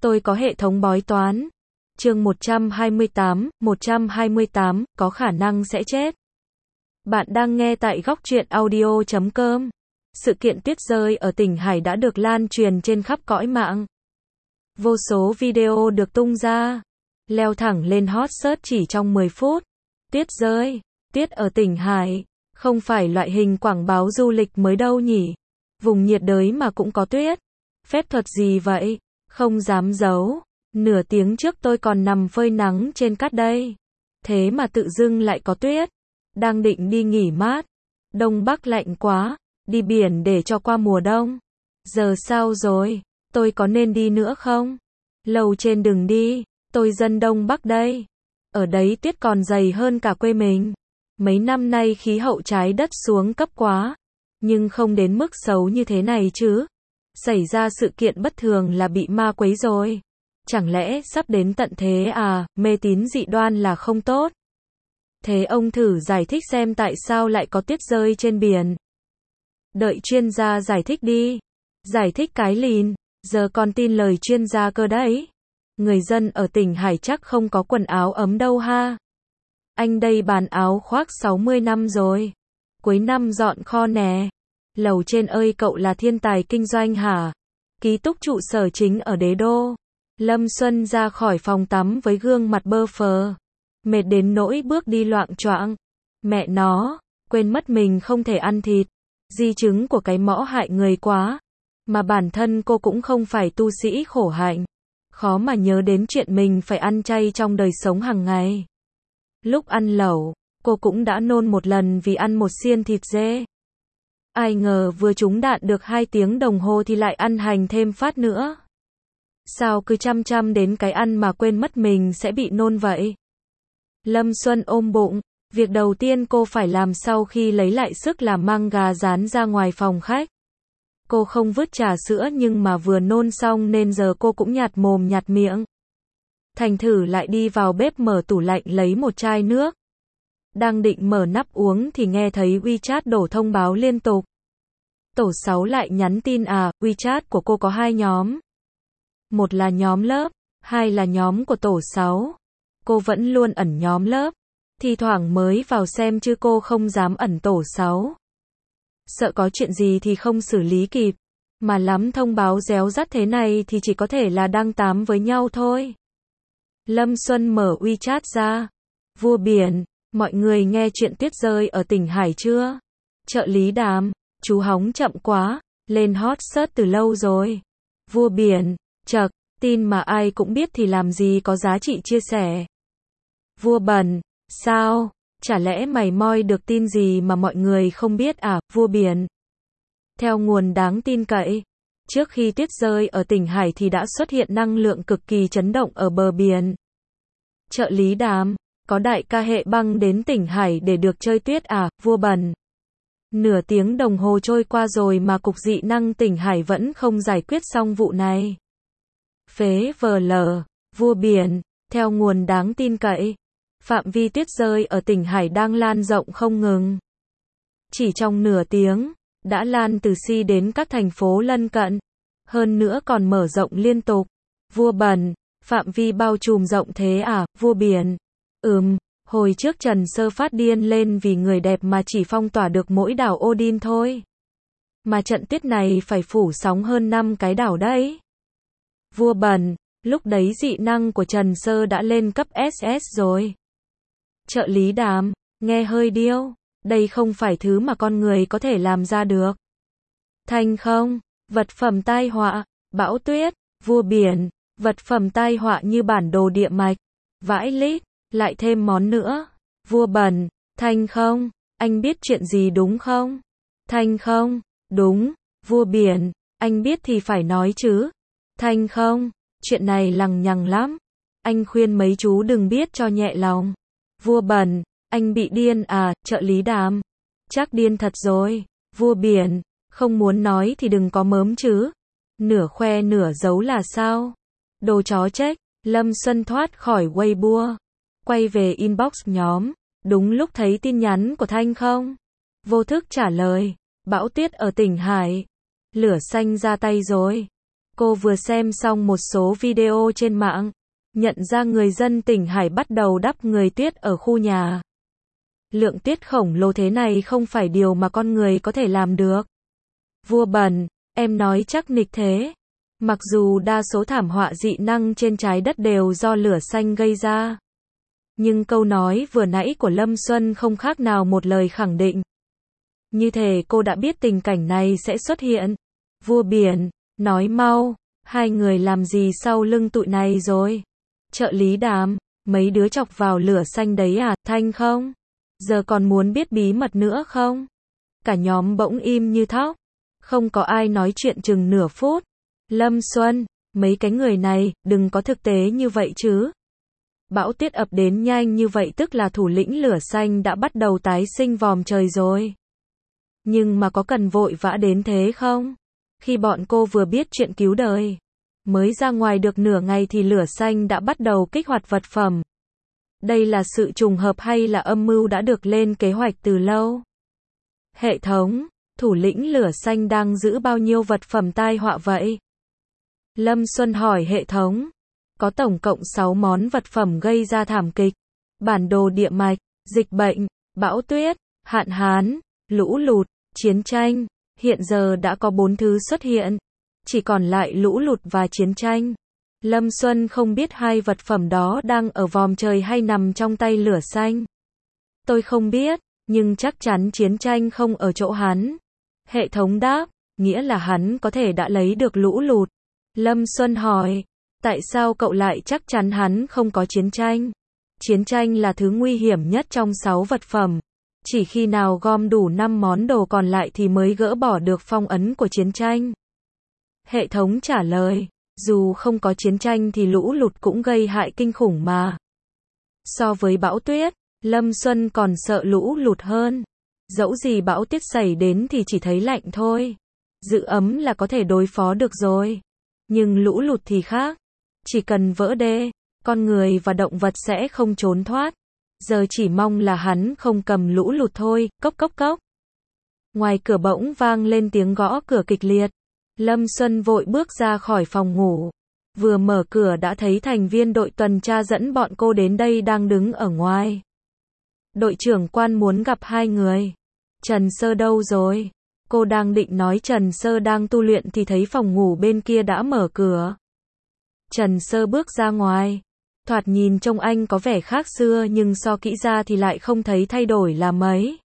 Tôi có hệ thống bói toán. Chương 128, có khả năng sẽ chết. Bạn đang nghe tại góc truyện audio.com. Sự kiện tuyết rơi ở tỉnh Hải đã được lan truyền trên khắp cõi mạng. Vô số video được tung ra, leo thẳng lên hot search chỉ trong 10 phút. Tuyết rơi, tuyết ở tỉnh Hải, không phải loại hình quảng báo du lịch mới đâu nhỉ. Vùng nhiệt đới mà cũng có tuyết. Phép thuật gì vậy? Không dám giấu. Nửa tiếng trước tôi còn nằm phơi nắng trên cát đây. Thế mà tự dưng lại có tuyết. Đang định đi nghỉ mát. Đông Bắc lạnh quá. Đi biển để cho qua mùa đông. Giờ sao rồi? Tôi có nên đi nữa không? Lầu trên đừng đi. Tôi dân Đông Bắc đây. Ở đấy tuyết còn dày hơn cả quê mình. Mấy năm nay khí hậu trái đất xuống cấp quá. Nhưng không đến mức xấu như thế này chứ. Xảy ra sự kiện bất thường là bị ma quấy rồi. Chẳng lẽ sắp đến tận thế à, mê tín dị đoan là không tốt. Thế ông thử giải thích xem tại sao lại có tuyết rơi trên biển. Đợi chuyên gia giải thích đi. Giải thích cái lìn, giờ còn tin lời chuyên gia cơ đấy. Người dân ở tỉnh Hải chắc không có quần áo ấm đâu ha. Anh đây bán áo khoác 60 năm rồi. Cuối năm dọn kho nè. Lầu trên ơi, cậu là thiên tài kinh doanh hả? Ký túc trụ sở chính ở Đế Đô. Lâm Xuân ra khỏi phòng tắm với gương mặt bơ phờ. Mệt đến nỗi bước đi loạng choạng. Mẹ nó, quên mất mình không thể ăn thịt. Di chứng của cái mõ hại người quá. Mà bản thân cô cũng không phải tu sĩ khổ hạnh. Khó mà nhớ đến chuyện mình phải ăn chay trong đời sống hàng ngày. Lúc ăn lẩu, cô cũng đã nôn một lần vì ăn một xiên thịt dê. Ai ngờ vừa trúng đạn được 2 tiếng đồng hồ thì lại ăn hành thêm phát nữa. Sao cứ chăm đến cái ăn mà quên mất mình sẽ bị nôn vậy? Lâm Xuân ôm bụng. Việc đầu tiên cô phải làm sau khi lấy lại sức là mang gà rán ra ngoài phòng khách. Cô không vứt trà sữa nhưng mà vừa nôn xong nên giờ cô cũng nhạt mồm nhạt miệng. Thành thử lại đi vào bếp mở tủ lạnh lấy một chai nước. Đang định mở nắp uống thì nghe thấy WeChat đổ thông báo liên tục. Tổ 6 lại nhắn tin à, WeChat của cô có 2 nhóm. Một là nhóm lớp, 2 là nhóm của tổ 6. Cô vẫn luôn ẩn nhóm lớp. Thi thoảng mới vào xem chứ cô không dám ẩn tổ 6. Sợ có chuyện gì thì không xử lý kịp. Mà lắm thông báo réo rắt thế này thì chỉ có thể là đang tám với nhau thôi. Lâm Xuân mở WeChat ra. Vua biển, mọi người nghe chuyện tuyết rơi ở tỉnh Hải chưa? Trợ lý Đàm, chú hóng chậm quá, lên hot search từ lâu rồi. Vua biển, chậc, tin mà ai cũng biết thì làm gì có giá trị chia sẻ. Vua bẩn, sao? Chả lẽ mày moi được tin gì mà mọi người không biết à, vua biển? Theo nguồn đáng tin cậy, trước khi tuyết rơi ở tỉnh Hải thì đã xuất hiện năng lượng cực kỳ chấn động ở bờ biển. Trợ lý Đàm, có đại ca hệ băng đến tỉnh Hải để được chơi tuyết à, vua bẩn? Nửa tiếng đồng hồ trôi qua rồi mà cục dị năng tỉnh Hải vẫn không giải quyết xong vụ này. Phế VL, vua biển, theo nguồn đáng tin cậy, phạm vi tuyết rơi ở tỉnh Hải đang lan rộng không ngừng. Chỉ trong nửa tiếng, đã lan từ Si đến các thành phố lân cận. Hơn nữa còn mở rộng liên tục. Vua bẩn, phạm vi bao trùm rộng thế à, vua biển? Hồi trước Trần Sơ phát điên lên vì người đẹp mà chỉ phong tỏa được mỗi đảo Odin thôi. Mà trận tuyết này phải phủ sóng hơn 5 cái đảo đấy. Vua bẩn, lúc đấy dị năng của Trần Sơ đã lên cấp SS rồi. Trợ lý Đàm, nghe hơi điêu, đây không phải thứ mà con người có thể làm ra được. Thành không, vật phẩm tai họa, bão tuyết, vua biển, vật phẩm tai họa như bản đồ địa mạch, vãi lít, lại thêm món nữa. Vua bẩn, Thành không, anh biết chuyện gì đúng không? Thành không, đúng, vua biển, anh biết thì phải nói chứ. Thành không, chuyện này lằng nhằng lắm. Anh khuyên mấy chú đừng biết cho nhẹ lòng. Vua bẩn, anh bị điên à, trợ lý Đàm? Chắc điên thật rồi. Vua biển, không muốn nói thì đừng có mớm chứ. Nửa khoe nửa giấu là sao? Đồ chó trách. Lâm Xuân thoát khỏi Weibo, quay về inbox nhóm. Đúng lúc thấy tin nhắn của Thanh không? Vô thức trả lời. Bão tuyết ở tỉnh Hải. Lửa xanh ra tay rồi. Cô vừa xem xong một số video trên mạng, nhận ra người dân tỉnh Hải bắt đầu đắp người tuyết ở khu nhà. Lượng tuyết khổng lồ thế này không phải điều mà con người có thể làm được. Vua bẩn, em nói chắc nịch thế. Mặc dù đa số thảm họa dị năng trên trái đất đều do lửa xanh gây ra. Nhưng câu nói vừa nãy của Lâm Xuân không khác nào một lời khẳng định. Như thể cô đã biết tình cảnh này sẽ xuất hiện. Vua biển, nói mau, hai người làm gì sau lưng tụi này rồi? Trợ lý Đàm, mấy đứa chọc vào lửa xanh đấy à, Thanh không? Giờ còn muốn biết bí mật nữa không? Cả nhóm bỗng im như thóc. Không có ai nói chuyện chừng nửa phút. Lâm Xuân, mấy cái người này, đừng có thực tế như vậy chứ. Bão tuyết ập đến nhanh như vậy tức là thủ lĩnh lửa xanh đã bắt đầu tái sinh vòm trời rồi. Nhưng mà có cần vội vã đến thế không? Khi bọn cô vừa biết chuyện cứu đời, mới ra ngoài được nửa ngày thì lửa xanh đã bắt đầu kích hoạt vật phẩm. Đây là sự trùng hợp hay là âm mưu đã được lên kế hoạch từ lâu? Hệ thống, thủ lĩnh lửa xanh đang giữ bao nhiêu vật phẩm tai họa vậy? Lâm Xuân hỏi hệ thống. Có tổng cộng 6 món vật phẩm gây ra thảm kịch. Bản đồ địa mạch, dịch bệnh, bão tuyết, hạn hán, lũ lụt, chiến tranh. Hiện giờ đã có 4 thứ xuất hiện. Chỉ còn lại lũ lụt và chiến tranh. Lâm Xuân không biết hai vật phẩm đó đang ở vòm trời hay nằm trong tay lửa xanh. Tôi không biết, nhưng chắc chắn chiến tranh không ở chỗ hắn. Hệ thống đáp, nghĩa là hắn có thể đã lấy được lũ lụt. Lâm Xuân hỏi, tại sao cậu lại chắc chắn hắn không có chiến tranh? Chiến tranh là thứ nguy hiểm nhất trong 6 vật phẩm. Chỉ khi nào gom đủ 5 món đồ còn lại thì mới gỡ bỏ được phong ấn của chiến tranh. Hệ thống trả lời, dù không có chiến tranh thì lũ lụt cũng gây hại kinh khủng mà. So với bão tuyết, Lâm Xuân còn sợ lũ lụt hơn. Dẫu gì bão tuyết xảy đến thì chỉ thấy lạnh thôi. Giữ ấm là có thể đối phó được rồi. Nhưng lũ lụt thì khác. Chỉ cần vỡ đê, con người và động vật sẽ không trốn thoát. Giờ chỉ mong là hắn không cầm lũ lụt thôi, cốc cốc cốc. Ngoài cửa bỗng vang lên tiếng gõ cửa kịch liệt. Lâm Xuân vội bước ra khỏi phòng ngủ. Vừa mở cửa đã thấy thành viên đội tuần tra dẫn bọn cô đến đây đang đứng ở ngoài. Đội trưởng Quan muốn gặp hai người. Trần Sơ đâu rồi? Cô đang định nói Trần Sơ đang tu luyện thì thấy phòng ngủ bên kia đã mở cửa. Trần Sơ bước ra ngoài. Thoạt nhìn trông anh có vẻ khác xưa nhưng so kỹ ra thì lại không thấy thay đổi là mấy.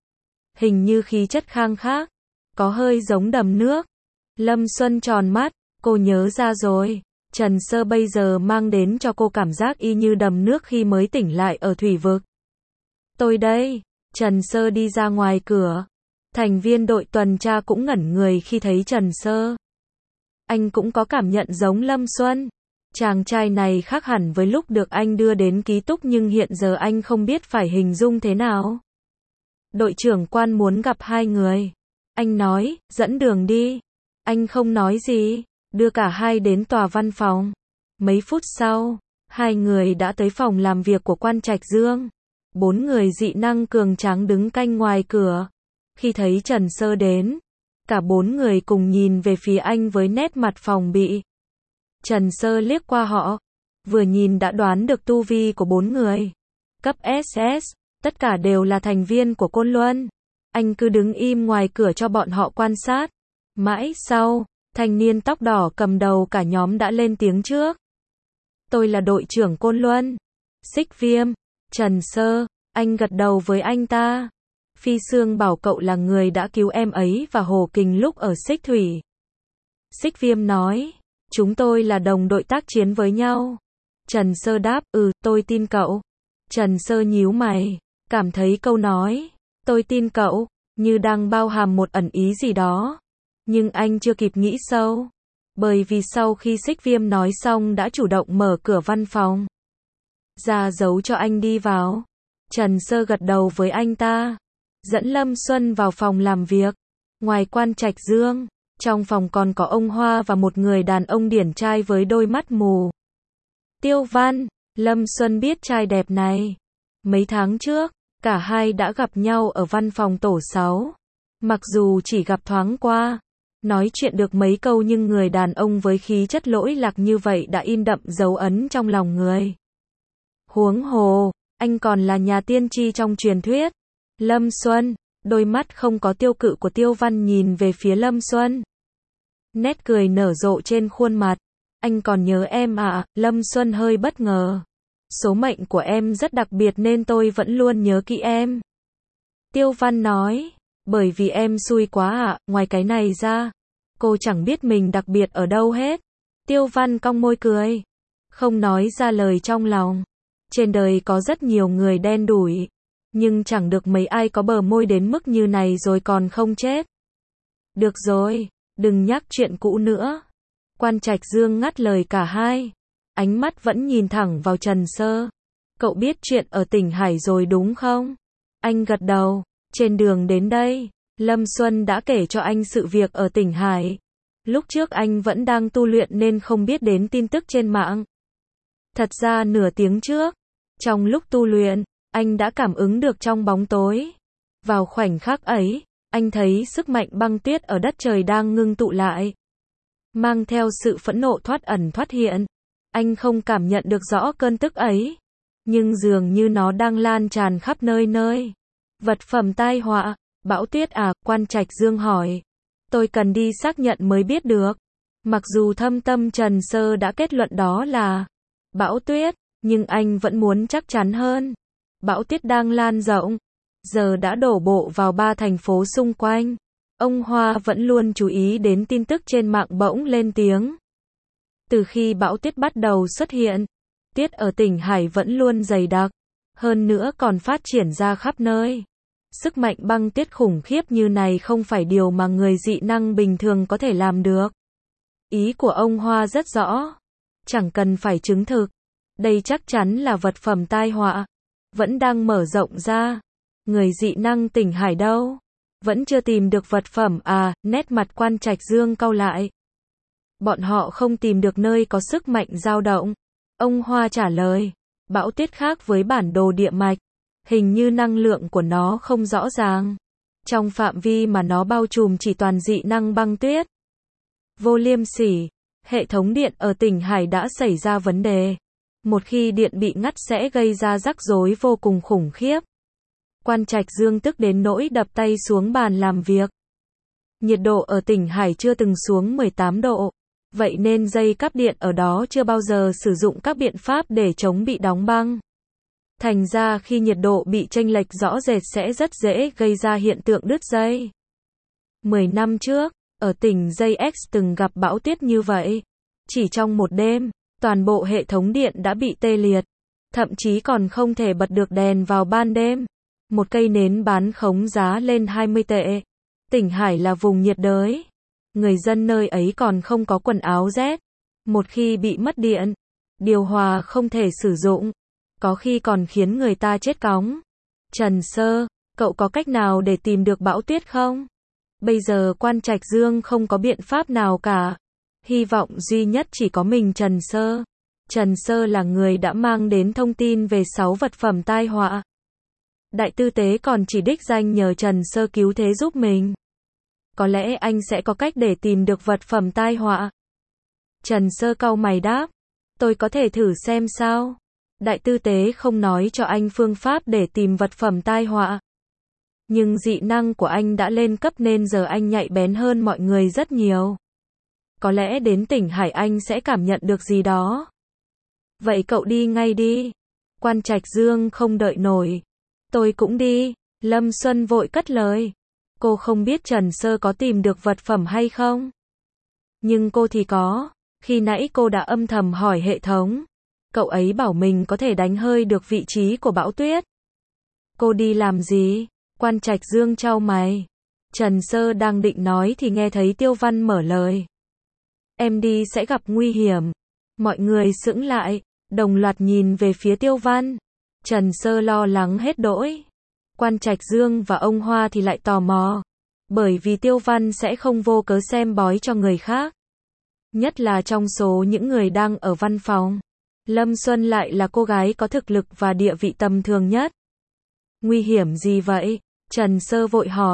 Hình như khí chất khang khác. Có hơi giống đầm nước. Lâm Xuân tròn mắt. Cô nhớ ra rồi. Trần Sơ bây giờ mang đến cho cô cảm giác y như đầm nước khi mới tỉnh lại ở thủy vực. Tôi đây. Trần Sơ đi ra ngoài cửa. Thành viên đội tuần tra cũng ngẩn người khi thấy Trần Sơ. Anh cũng có cảm nhận giống Lâm Xuân. Chàng trai này khác hẳn với lúc được anh đưa đến ký túc nhưng hiện giờ anh không biết phải hình dung thế nào. Đội trưởng Quan muốn gặp hai người. Anh nói, dẫn đường đi. Anh không nói gì, đưa cả hai đến tòa văn phòng. Mấy phút sau, hai người đã tới phòng làm việc của Quan Trạch Dương. 4 người dị năng cường tráng đứng canh ngoài cửa. Khi thấy Trần Sơ đến, cả 4 người cùng nhìn về phía anh với nét mặt phòng bị. Trần Sơ liếc qua họ, vừa nhìn đã đoán được tu vi của 4 người. Cấp SS, tất cả đều là thành viên của Côn Luân. Anh cứ đứng im ngoài cửa cho bọn họ quan sát. Mãi sau, thanh niên tóc đỏ cầm đầu cả nhóm đã lên tiếng trước. Tôi là đội trưởng Côn Luân. Xích Viêm. Trần Sơ, anh gật đầu với anh ta. Phi Sương bảo cậu là người đã cứu em ấy và Hồ Kình lúc ở Xích Thủy. Xích Viêm nói, chúng tôi là đồng đội tác chiến với nhau. Trần Sơ đáp, tôi tin cậu. Trần Sơ nhíu mày, cảm thấy câu nói, tôi tin cậu, như đang bao hàm một ẩn ý gì đó. Nhưng anh chưa kịp nghĩ sâu. Bởi vì sau khi Xích Viêm nói xong đã chủ động mở cửa văn phòng. Ra dấu cho anh đi vào. Trần Sơ gật đầu với anh ta. Dẫn Lâm Xuân vào phòng làm việc. Ngoài Quan Trạch Dương, trong phòng còn có ông Hoa và một người đàn ông điển trai với đôi mắt mù. Tiêu Văn, Lâm Xuân biết trai đẹp này. Mấy tháng trước, cả hai đã gặp nhau ở văn phòng tổ 6. Mặc dù chỉ gặp thoáng qua, Nói chuyện được mấy câu nhưng người đàn ông với khí chất lỗi lạc như vậy đã in đậm dấu ấn trong lòng người. Huống hồ, anh còn là nhà tiên tri trong truyền thuyết. Lâm Xuân, đôi mắt không có tiêu cự của Tiêu Văn nhìn về phía Lâm Xuân. Nét cười nở rộ trên khuôn mặt. Anh còn nhớ em à? Lâm Xuân hơi bất ngờ. Số mệnh của em rất đặc biệt nên tôi vẫn luôn nhớ kỹ em. Tiêu Văn nói, bởi vì em xui quá ạ, ngoài cái này ra, cô chẳng biết mình đặc biệt ở đâu hết. Tiêu Văn cong môi cười, không nói ra lời trong lòng. Trên đời có rất nhiều người đen đủi, nhưng chẳng được mấy ai có bờ môi đến mức như này rồi còn không chết. Được rồi, đừng nhắc chuyện cũ nữa. Quan Trạch Dương ngắt lời cả hai. Ánh mắt vẫn nhìn thẳng vào Trần Sơ. Cậu biết chuyện ở tỉnh Hải rồi đúng không? Anh gật đầu. Trên đường đến đây, Lâm Xuân đã kể cho anh sự việc ở tỉnh Hải. Lúc trước anh vẫn đang tu luyện nên không biết đến tin tức trên mạng. Thật ra nửa tiếng trước, trong lúc tu luyện, anh đã cảm ứng được trong bóng tối. Vào khoảnh khắc ấy, anh thấy sức mạnh băng tuyết ở đất trời đang ngưng tụ lại. Mang theo sự phẫn nộ thoát ẩn thoát hiện. Anh không cảm nhận được rõ cơn tức ấy. Nhưng dường như nó đang lan tràn khắp nơi nơi. Vật phẩm tai họa, bão tuyết à? Quan Trạch Dương hỏi. Tôi cần đi xác nhận mới biết được. Mặc dù thâm tâm Trần Sơ đã kết luận đó là bão tuyết, nhưng anh vẫn muốn chắc chắn hơn. Bão tuyết đang lan rộng, giờ đã đổ bộ vào 3 thành phố xung quanh. Ông Hoa vẫn luôn chú ý đến tin tức trên mạng bỗng lên tiếng. Từ khi bão tuyết bắt đầu xuất hiện, tuyết ở tỉnh Hải vẫn luôn dày đặc, hơn nữa còn phát triển ra khắp nơi. Sức mạnh băng tuyết khủng khiếp như này không phải điều mà người dị năng bình thường có thể làm được. Ý của ông Hoa rất rõ, chẳng cần phải chứng thực. Đây chắc chắn là vật phẩm tai họa, vẫn đang mở rộng ra. Người dị năng tỉnh Hải đâu? Vẫn chưa tìm được vật phẩm à? Nét mặt Quan Trạch Dương cau lại. Bọn họ không tìm được nơi có sức mạnh dao động. Ông Hoa trả lời, bão tuyết khác với bản đồ địa mạch, hình như năng lượng của nó không rõ ràng. Trong phạm vi mà nó bao trùm chỉ toàn dị năng băng tuyết. Vô Liêm Sỉ, hệ thống điện ở tỉnh Hải đã xảy ra vấn đề. Một khi điện bị ngắt sẽ gây ra rắc rối vô cùng khủng khiếp. Quan Trạch Dương tức đến nỗi đập tay xuống bàn làm việc. Nhiệt độ ở tỉnh Hải chưa từng xuống 18 độ. Vậy nên dây cáp điện ở đó chưa bao giờ sử dụng các biện pháp để chống bị đóng băng. Thành ra khi nhiệt độ bị chênh lệch rõ rệt sẽ rất dễ gây ra hiện tượng đứt dây. 10 năm trước, ở tỉnh Dây X từng gặp bão tuyết như vậy. Chỉ trong một đêm, toàn bộ hệ thống điện đã bị tê liệt. Thậm chí còn không thể bật được đèn vào ban đêm. Một cây nến bán khống giá lên 20 tệ. Tỉnh Hải là vùng nhiệt đới. Người dân nơi ấy còn không có quần áo rét. Một khi bị mất điện, điều hòa không thể sử dụng. Có khi còn khiến người ta chết cóng. Trần Sơ, cậu có cách nào để tìm được bão tuyết không? Bây giờ Quan Trạch Dương không có biện pháp nào cả. Hy vọng duy nhất chỉ có mình Trần Sơ. Trần Sơ là người đã mang đến thông tin về 6 vật phẩm tai họa. Đại tư tế còn chỉ đích danh nhờ Trần Sơ cứu thế giúp mình. Có lẽ anh sẽ có cách để tìm được vật phẩm tai họa. Trần Sơ cau mày đáp. Tôi có thể thử xem sao. Đại tư tế không nói cho anh phương pháp để tìm vật phẩm tai họa. Nhưng dị năng của anh đã lên cấp nên giờ anh nhạy bén hơn mọi người rất nhiều. Có lẽ đến tỉnh Hải anh sẽ cảm nhận được gì đó. Vậy cậu đi ngay đi. Quan Trạch Dương không đợi nổi. Tôi cũng đi. Lâm Xuân vội cất lời. Cô không biết Trần Sơ có tìm được vật phẩm hay không? Nhưng cô thì có. Khi nãy cô đã âm thầm hỏi hệ thống. Cậu ấy bảo mình có thể đánh hơi được vị trí của bão tuyết. Cô đi làm gì? Quan Trạch Dương chau mày. Trần Sơ đang định nói thì nghe thấy Tiêu Văn mở lời. Em đi sẽ gặp nguy hiểm. Mọi người sững lại, đồng loạt nhìn về phía Tiêu Văn. Trần Sơ lo lắng hết đỗi. Quan Trạch Dương và ông Hoa thì lại tò mò. Bởi vì Tiêu Văn sẽ không vô cớ xem bói cho người khác. Nhất là trong số những người đang ở văn phòng. Lâm Xuân lại là cô gái có thực lực và địa vị tầm thường nhất. Nguy hiểm gì vậy? Trần Sơ vội hỏi.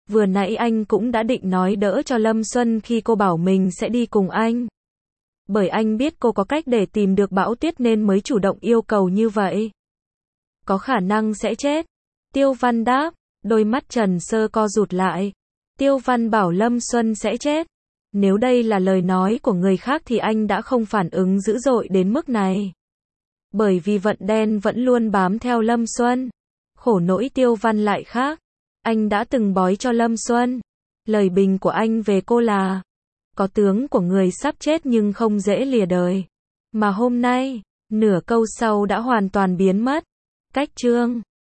Vừa nãy anh cũng đã định nói đỡ cho Lâm Xuân khi cô bảo mình sẽ đi cùng anh. Bởi anh biết cô có cách để tìm được Bão Tuyết nên mới chủ động yêu cầu như vậy. Có khả năng sẽ chết. Tiêu Văn đáp, đôi mắt Trần Sơ co rụt lại. Tiêu Văn bảo Lâm Xuân sẽ chết. Nếu đây là lời nói của người khác thì anh đã không phản ứng dữ dội đến mức này. Bởi vì vận đen vẫn luôn bám theo Lâm Xuân. Khổ nỗi Tiêu Văn lại khác. Anh đã từng bói cho Lâm Xuân. Lời bình của anh về cô là có tướng của người sắp chết nhưng không dễ lìa đời. Mà hôm nay, nửa câu sau đã hoàn toàn biến mất. Cách chương